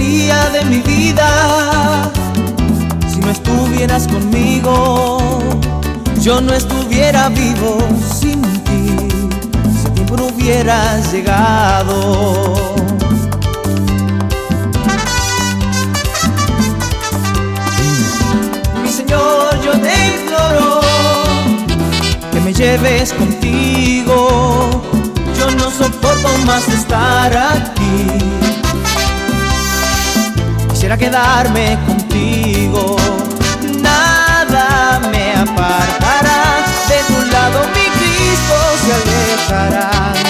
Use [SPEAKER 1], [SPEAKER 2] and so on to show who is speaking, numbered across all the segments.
[SPEAKER 1] sería de mi vida si no estuvieras conmigo? Yo no estuviera vivo sin ti, si a tiempo no hubieras llegado. Mi Señor, yo te imploro que me lleves contigo. Yo no soporto más estar aquí, quisiera quedarme contigo. Nada me apartará de tu lado, mi Cristo se alejará.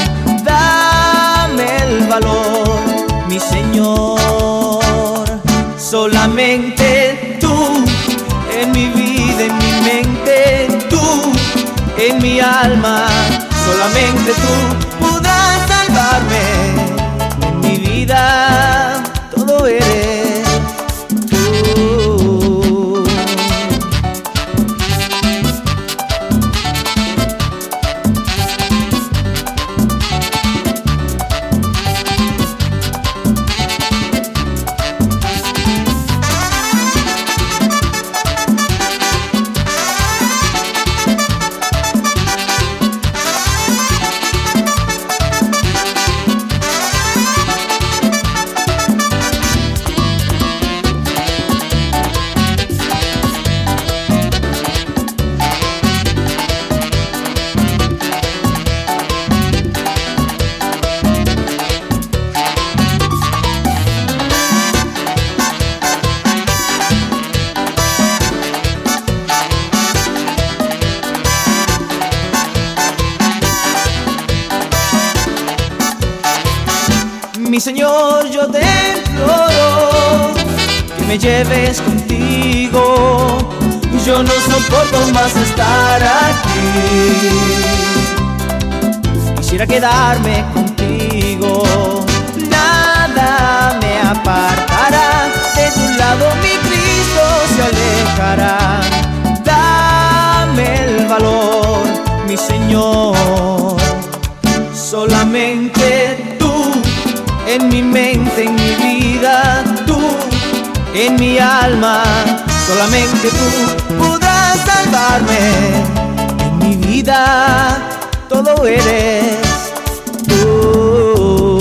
[SPEAKER 1] Dame el valor, mi Señor. Solamente tú, en mi vida, en mi mente, tú, en mi alma. Solamente tú podrás salvarme. En mi vida todo eres tú. Mi Señor, yo te imploro que me lleves contigo. Yo no soporto más estar aquí, quisiera quedarme contigo. Nada me apartará de tu lado, mi Cristo se alejará. Dame el valor, mi Señor. Solamente tú, en mi mente, en mi vida, tú, en mi alma. Solamente tú podrás salvarme. En mi vida todo eres tú.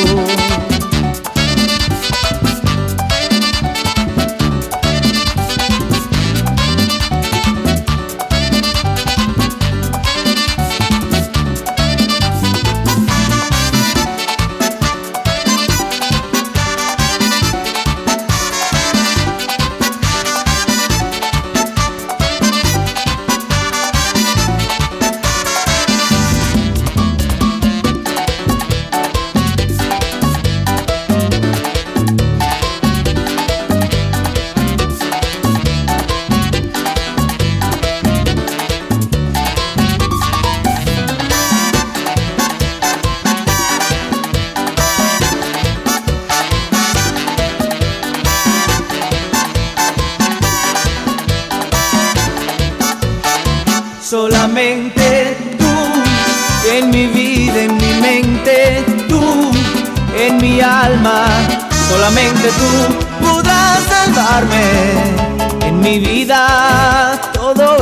[SPEAKER 1] Solamente tú, en mi vida, en mi mente, tú, en mi alma. Solamente tú podrás salvarme. En mi vida todo